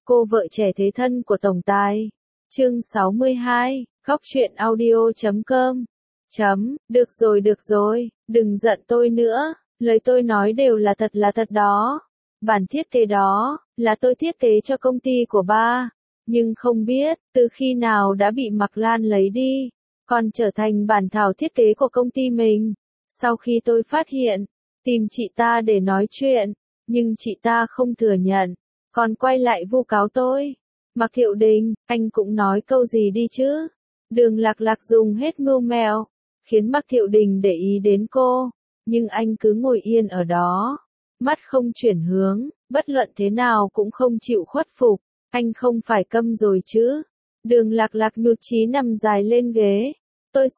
Cô vợ trẻ thế thân của tổng tài. Chương 62, Góc truyện audio.com. Được rồi, đừng giận tôi nữa, lời tôi nói đều là thật đó. Bản thiết kế đó, là tôi thiết kế cho công ty của ba, nhưng không biết, từ khi nào đã bị Mạc Lan lấy đi, còn trở thành bản thảo thiết kế của công ty mình. Sau khi tôi phát hiện, tìm chị ta để nói chuyện, nhưng chị ta không thừa nhận, còn quay lại vu cáo tôi. Mạc Thiệu Đình, anh cũng nói câu gì đi chứ? Đường Lạc Lạc dùng hết mưu mẹo, khiến Mạc Thiệu Đình để ý đến cô, nhưng anh cứ ngồi yên ở đó, mắt không chuyển hướng, bất luận thế nào cũng không chịu khuất phục. Anh không phải câm rồi chứ? Đường Lạc Lạc nhụt chí nằm dài lên ghế. Tôi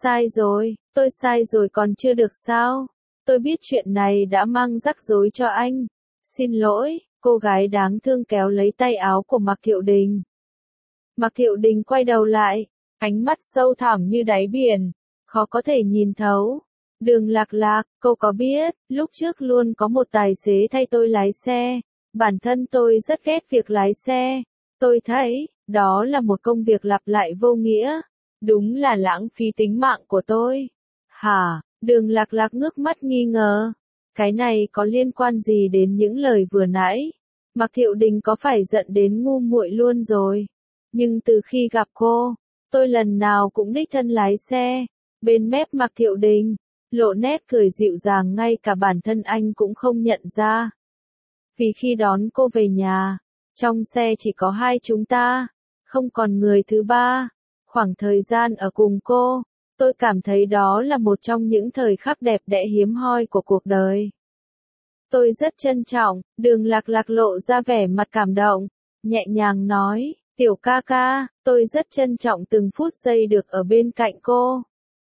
sai rồi còn chưa được sao? Tôi biết chuyện này đã mang rắc rối cho anh. Xin lỗi, cô gái đáng thương kéo lấy tay áo của Mạc Thiệu Đình. Mạc Thiệu Đình quay đầu lại, ánh mắt sâu thẳm như đáy biển, khó có thể nhìn thấu. Đường Lạc Lạc, cô có biết, lúc trước luôn có một tài xế thay tôi lái xe. Bản thân tôi rất ghét việc lái xe. Tôi thấy, đó là một công việc lặp lại vô nghĩa. Đúng là lãng phí tính mạng của tôi. Hả? Đường Lạc Lạc ngước mắt nghi ngờ. Cái này có liên quan gì đến những lời vừa nãy? Mạc Thiệu Đình có phải giận đến ngu muội luôn rồi? Nhưng từ khi gặp cô, tôi lần nào cũng đích thân lái xe. Bên mép Mạc Thiệu Đình, lộ nét cười dịu dàng ngay cả bản thân anh cũng không nhận ra. Vì khi đón cô về nhà, trong xe chỉ có hai chúng ta, không còn người thứ ba. Khoảng thời gian ở cùng cô, tôi cảm thấy đó là một trong những thời khắc đẹp đẽ hiếm hoi của cuộc đời. Tôi rất trân trọng, Đường Lạc Lạc lộ ra vẻ mặt cảm động, nhẹ nhàng nói, tiểu ca ca, tôi rất trân trọng từng phút giây được ở bên cạnh cô.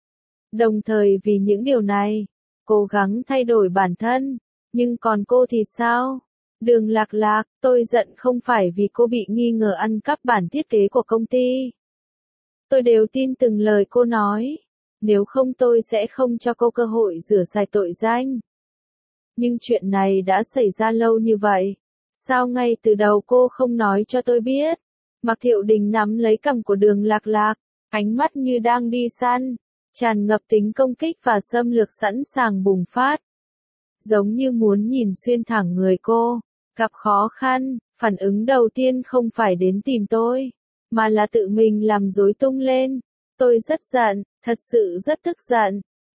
Đồng thời vì những điều này, cố gắng thay đổi bản thân, nhưng còn cô thì sao? Đường Lạc Lạc, tôi giận không phải vì cô bị nghi ngờ ăn cắp bản thiết kế của công ty. Tôi đều tin từng lời cô nói, nếu không tôi sẽ không cho cô cơ hội rửa sạch tội danh. Nhưng chuyện này đã xảy ra lâu như vậy, sao ngay từ đầu cô không nói cho tôi biết? Mạc Thiệu Đình nắm lấy cằm của Đường Lạc Lạc, ánh mắt như đang đi săn, tràn ngập tính công kích và xâm lược sẵn sàng bùng phát. Giống như muốn nhìn xuyên thẳng người cô. Gặp khó khăn, phản ứng đầu tiên không phải đến tìm tôi, mà là tự mình làm rối tung lên. Tôi rất giận, thật sự rất tức giận.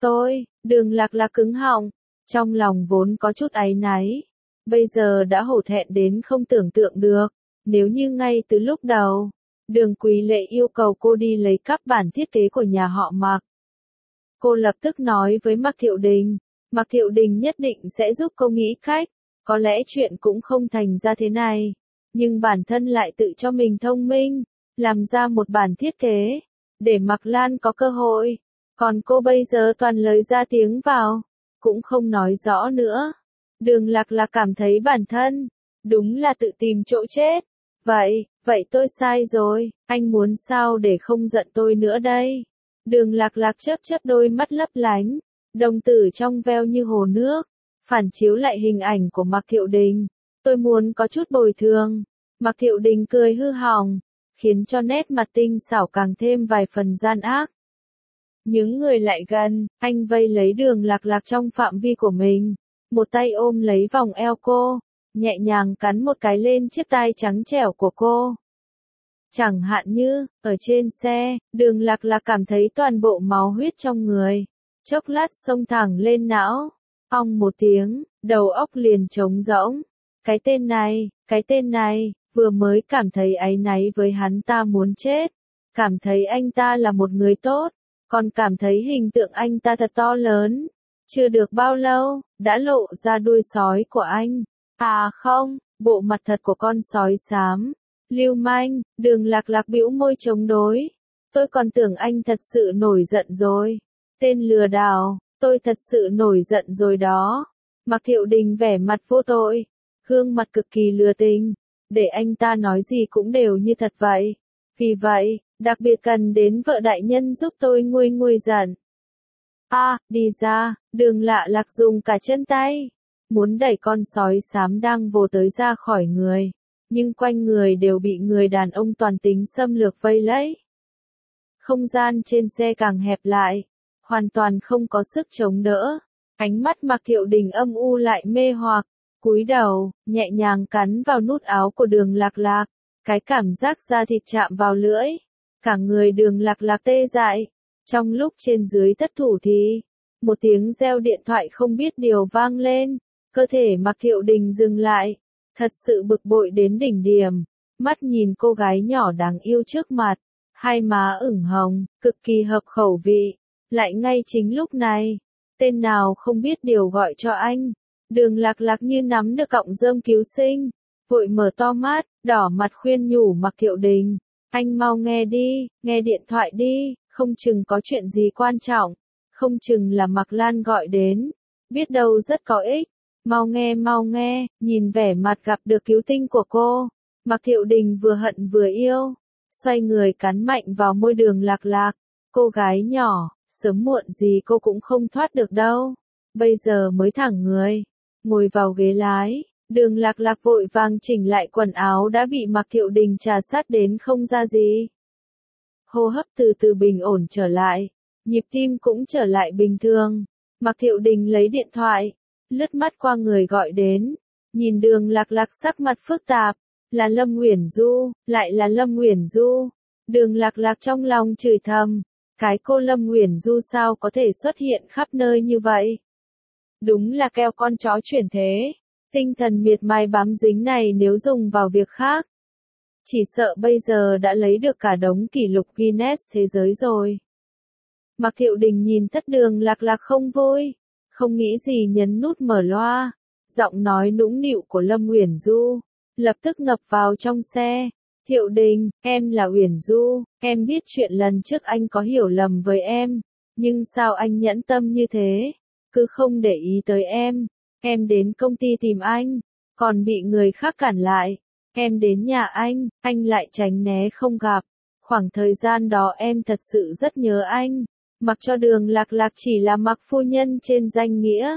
Đường Lạc Lạc cứng họng, trong lòng vốn có chút áy náy, bây giờ đã hổ thẹn đến không tưởng tượng được. Nếu như ngay từ lúc đầu, Đường Quý Lệ yêu cầu cô đi lấy cắp bản thiết kế của nhà họ Mạc, cô lập tức nói với Mạc Thiệu Đình, Mạc Thiệu Đình nhất định sẽ giúp cô nghĩ cách. Có lẽ chuyện cũng không thành ra thế này, nhưng bản thân lại tự cho mình thông minh, làm ra một bản thiết kế, để Mạc Lan có cơ hội. Còn cô bây giờ toàn lời ra tiếng vào, cũng không nói rõ nữa. Đường Lạc Lạc cảm thấy bản thân, đúng là tự tìm chỗ chết. Vậy tôi sai rồi, anh muốn sao để không giận tôi nữa đây? Đường Lạc Lạc chớp đôi mắt lấp lánh, đồng tử trong veo như hồ nước. Phản chiếu lại hình ảnh của Mạc Thiệu Đình, tôi muốn có chút bồi thường. Mạc Thiệu Đình cười hư hỏng, khiến cho nét mặt tinh xảo càng thêm vài phần gian ác. Những người lại gần, anh vây lấy Đường Lạc Lạc trong phạm vi của mình, một tay ôm lấy vòng eo cô, nhẹ nhàng cắn một cái lên chiếc tai trắng trẻo của cô. Chẳng hạn như, ở trên xe, Đường Lạc Lạc cảm thấy toàn bộ máu huyết trong người, chốc lát xông thẳng lên não. Ong một tiếng, đầu óc liền trống rỗng. Cái tên này, vừa mới cảm thấy áy náy với hắn ta muốn chết. Cảm thấy anh ta là một người tốt, còn cảm thấy hình tượng anh ta thật to lớn. Chưa được bao lâu, đã lộ ra đuôi sói của anh. À không, bộ mặt thật của con sói xám. Lưu manh, Đường Lạc Lạc bĩu môi chống đối. Tôi còn tưởng anh thật sự nổi giận rồi. Tên lừa đảo. Tôi thật sự nổi giận rồi đó. Mạc Thiệu Đình vẻ mặt vô tội, gương mặt cực kỳ lừa tình, để anh ta nói gì cũng đều như thật vậy. Vì vậy, đặc biệt cần đến vợ đại nhân giúp tôi nguôi giận. Đi ra, Đường Lạc Lạc dùng cả chân tay, muốn đẩy con sói xám đang vồ tới ra khỏi người. nhưng quanh người đều bị người đàn ông toàn tính xâm lược vây lấy. Không gian trên xe càng hẹp lại, hoàn toàn không có sức chống đỡ. Ánh mắt Mạc Thiệu Đình âm u lại mê hoặc, cúi đầu, nhẹ nhàng cắn vào nút áo của Đường Lạc Lạc, cái cảm giác da thịt chạm vào lưỡi, cả người Đường Lạc Lạc tê dại. Trong lúc trên dưới thất thủ thì, một tiếng reo điện thoại không biết điều vang lên, cơ thể Mạc Thiệu Đình dừng lại, thật sự bực bội đến đỉnh điểm, mắt nhìn cô gái nhỏ đáng yêu trước mặt, hai má ửng hồng, cực kỳ hợp khẩu vị, lại ngay chính lúc này, tên nào không biết điều gọi cho anh. Đường Lạc Lạc như nắm được cọng rơm cứu sinh, vội mở to mắt, đỏ mặt khuyên nhủ Mạc Thiệu Đình, anh mau nghe đi, nghe điện thoại đi, không chừng có chuyện gì quan trọng, không chừng là Mạc Lan gọi đến, biết đâu rất có ích, mau nghe, nhìn vẻ mặt gặp được cứu tinh của cô, Mạc Thiệu Đình vừa hận vừa yêu, xoay người cắn mạnh vào môi Đường Lạc Lạc, cô gái nhỏ, sớm muộn gì cô cũng không thoát được đâu, bây giờ mới thẳng người, ngồi vào ghế lái. Đường Lạc Lạc vội vàng chỉnh lại quần áo đã bị Mạc Thiệu Đình trà sát đến không ra gì. Hô hấp từ từ bình ổn trở lại, nhịp tim cũng trở lại bình thường. Mạc Thiệu Đình lấy điện thoại, lướt mắt qua người gọi đến, nhìn Đường Lạc Lạc sắc mặt phức tạp, là Lâm Uyển Du, lại là Lâm Uyển Du. Đường Lạc Lạc trong lòng chửi thầm, cái cô Lâm Uyển Du sao có thể xuất hiện khắp nơi như vậy? Đúng là keo con chó chuyển thế. Tinh thần miệt mài bám dính này nếu dùng vào việc khác, chỉ sợ bây giờ đã lấy được cả đống kỷ lục Guinness thế giới rồi. Mạc Thiệu Đình nhìn thất Đường Lạc Lạc không vui, không nghĩ gì nhấn nút mở loa, giọng nói nũng nịu của Lâm Uyển Du, lập tức ngập vào trong xe. Thiệu Đình, em là Uyển Du, em biết chuyện lần trước anh có hiểu lầm với em, nhưng sao anh nhẫn tâm như thế, cứ không để ý tới em. Em đến công ty tìm anh, còn bị người khác cản lại. Em đến nhà anh lại tránh né không gặp. Khoảng thời gian đó em thật sự rất nhớ anh. Mặc cho Đường Lạc Lạc chỉ là Mạc phu nhân trên danh nghĩa.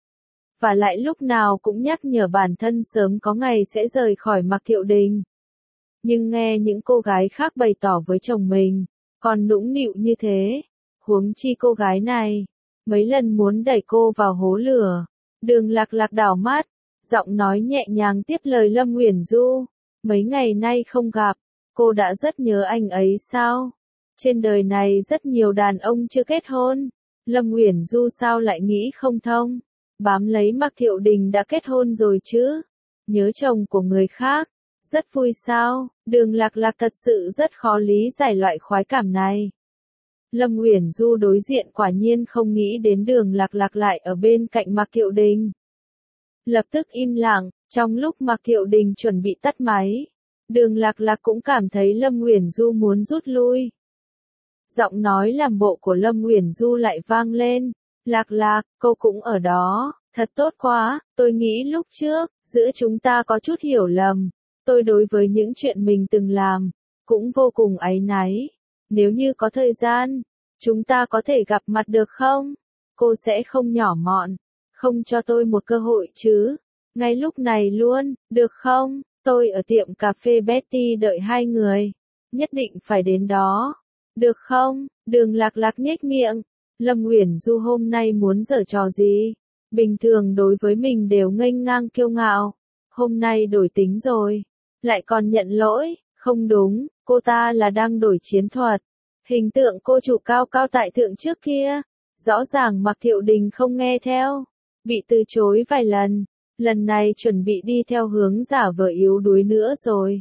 Và lại lúc nào cũng nhắc nhở bản thân sớm có ngày sẽ rời khỏi Mạc Thiệu Đình. Nhưng nghe những cô gái khác bày tỏ với chồng mình, còn nũng nịu như thế. Huống chi cô gái này, mấy lần muốn đẩy cô vào hố lửa. Đường Lạc Lạc đảo mắt, giọng nói nhẹ nhàng tiếp lời Lâm Uyển Du, mấy ngày nay không gặp, cô đã rất nhớ anh ấy sao? Trên đời này rất nhiều đàn ông chưa kết hôn, Lâm Uyển Du sao lại nghĩ không thông, bám lấy Mạc Thiệu Đình đã kết hôn rồi chứ, nhớ chồng của người khác, rất vui sao? Đường Lạc Lạc thật sự rất khó lý giải loại khoái cảm này. Lâm Uyển Du đối diện quả nhiên không nghĩ đến Đường Lạc Lạc lại ở bên cạnh Mạc Thiệu Đình. Lập tức im lặng, trong lúc Mạc Thiệu Đình chuẩn bị tắt máy, Đường Lạc Lạc cũng cảm thấy Lâm Uyển Du muốn rút lui. Giọng nói làm bộ của Lâm Uyển Du lại vang lên, Lạc Lạc, cô cũng ở đó, thật tốt quá, tôi nghĩ lúc trước, giữa chúng ta có chút hiểu lầm, tôi đối với những chuyện mình từng làm, cũng vô cùng áy náy. Nếu như có thời gian, chúng ta có thể gặp mặt được không? Cô sẽ không nhỏ mọn, không cho tôi một cơ hội chứ? Ngay lúc này luôn, được không? Tôi ở tiệm cà phê Betty đợi hai người. Nhất định phải đến đó. Được không? Đường Lạc Lạc nhếch miệng. Lâm Uyển Du hôm nay muốn giở trò gì? Bình thường đối với mình đều nghênh ngang kiêu ngạo. Hôm nay đổi tính rồi. Lại còn nhận lỗi. Không đúng, cô ta là đang đổi chiến thuật. Hình tượng cô chủ cao cao tại thượng trước kia, rõ ràng Mạc Thiệu Đình không nghe theo, bị từ chối vài lần này chuẩn bị đi theo hướng giả vờ yếu đuối nữa rồi.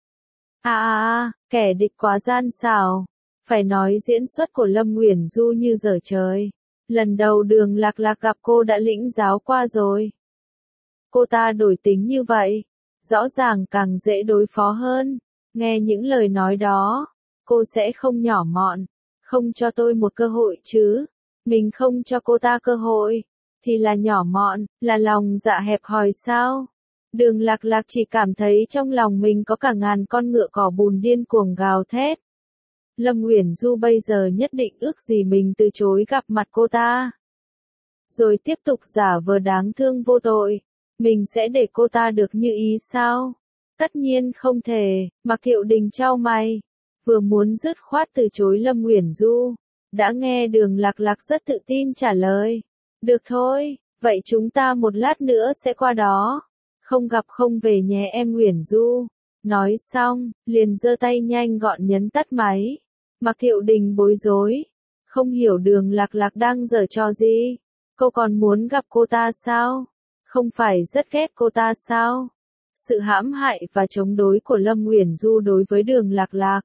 Kẻ địch quá gian xảo, phải nói diễn xuất của Lâm Uyển Du như dở trời. Lần đầu Đường Lạc Lạc gặp cô đã lĩnh giáo qua rồi. Cô ta đổi tính như vậy, rõ ràng càng dễ đối phó hơn. Nghe những lời nói đó, cô sẽ không nhỏ mọn, không cho tôi một cơ hội chứ. Mình không cho cô ta cơ hội, thì là nhỏ mọn, là lòng dạ hẹp hòi sao? Đường Lạc Lạc chỉ cảm thấy trong lòng mình có cả ngàn con ngựa cỏ bùn điên cuồng gào thét. Lâm Uyển Du bây giờ nhất định ước gì mình từ chối gặp mặt cô ta. Rồi tiếp tục giả vờ đáng thương vô tội. Mình sẽ để cô ta được như ý sao? Tất nhiên không thể, Mạc Thiệu Đình chau mày, vừa muốn dứt khoát từ chối Lâm Uyển Du, đã nghe Đường Lạc Lạc rất tự tin trả lời. Được thôi, vậy chúng ta một lát nữa sẽ qua đó. Không gặp không về nhé em Uyển Du. Nói xong, liền giơ tay nhanh gọn nhấn tắt máy. Mạc Thiệu Đình bối rối, không hiểu Đường Lạc Lạc đang giở trò gì. Cô còn muốn gặp cô ta sao? Không phải rất ghét cô ta sao? Sự hãm hại và chống đối của Lâm Uyển Du đối với Đường Lạc Lạc,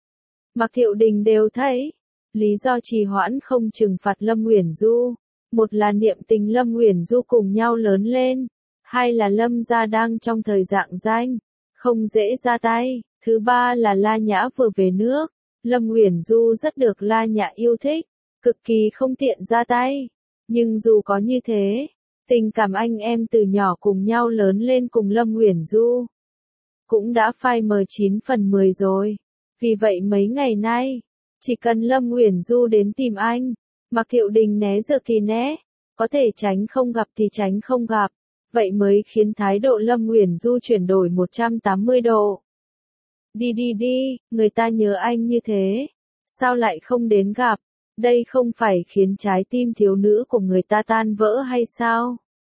Mạc Thiệu Đình đều thấy. Lý do trì hoãn không trừng phạt Lâm Uyển Du, một là niệm tình Lâm Uyển Du cùng nhau lớn lên, hai là Lâm gia đang trong thời dạng danh, không dễ ra tay, thứ ba là La Nhã vừa về nước, Lâm Uyển Du rất được La Nhã yêu thích, cực kỳ không tiện ra tay. Nhưng dù có như thế, tình cảm anh em từ nhỏ cùng nhau lớn lên cùng Lâm Uyển Du cũng đã phai mờ 9 phần 10 rồi. Vì vậy mấy ngày nay, chỉ cần Lâm Uyển Du đến tìm anh, Mạc Thiệu Đình né được thì né, có thể tránh không gặp thì tránh không gặp, vậy mới khiến thái độ Lâm Uyển Du chuyển đổi 180 độ. Đi đi đi, người ta nhớ anh như thế, sao lại không đến gặp, đây không phải khiến trái tim thiếu nữ của người ta tan vỡ hay sao?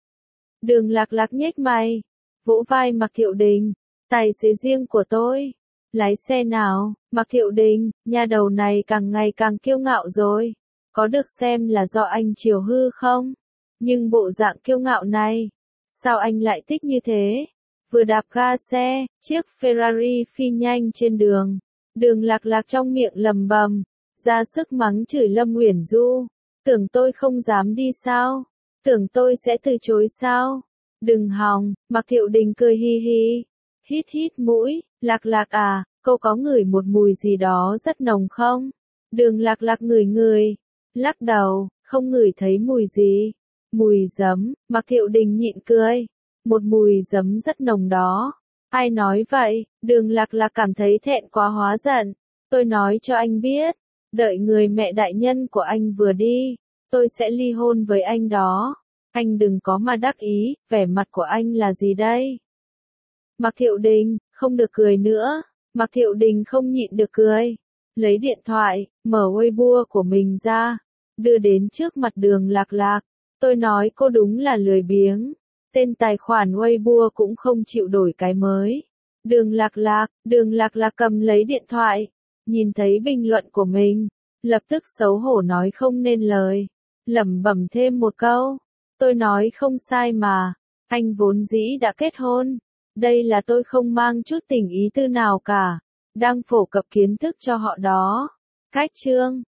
Đường Lạc Lạc nhếch mày, vỗ vai Mạc Thiệu Đình, tài xế riêng của tôi. Lái xe nào, Mạc Thiệu Đình, nhà đầu này càng ngày càng kiêu ngạo rồi. Có được xem là do anh chiều hư không? Nhưng bộ dạng kiêu ngạo này, sao anh lại thích như thế? Vừa đạp ga xe, chiếc Ferrari phi nhanh trên đường. Đường Lạc Lạc trong miệng lầm bầm, ra sức mắng chửi Lâm Uyển Du. Tưởng tôi không dám đi sao? Tưởng tôi sẽ từ chối sao? Đừng hòng, Mạc Thiệu Đình cười hi hi. Hít hít mũi, Lạc Lạc à, cô có ngửi một mùi gì đó rất nồng không? Đường Lạc Lạc ngửi ngửi, lắc đầu, không ngửi thấy mùi gì. Mùi giấm, Mạc Thiệu Đình nhịn cười. Một mùi giấm rất nồng đó. Ai nói vậy? Đường Lạc Lạc cảm thấy thẹn quá hóa giận. Tôi nói cho anh biết, đợi người mẹ đại nhân của anh vừa đi, tôi sẽ ly hôn với anh đó. Anh đừng có mà đắc ý, vẻ mặt của anh là gì đây? Mạc Thiệu Đình, không được cười nữa. Mạc Thiệu Đình không nhịn được cười. Lấy điện thoại, mở Weibo của mình ra, đưa đến trước mặt Đường Lạc Lạc. Tôi nói cô đúng là lười biếng. Tên tài khoản Weibo cũng không chịu đổi cái mới. Đường Lạc Lạc cầm lấy điện thoại, nhìn thấy bình luận của mình, lập tức xấu hổ nói không nên lời, lẩm bẩm thêm một câu. Tôi nói không sai mà, anh vốn dĩ đã kết hôn. Đây là tôi không mang chút tình ý tư nào cả, đang phổ cập kiến thức cho họ đó. Cách chương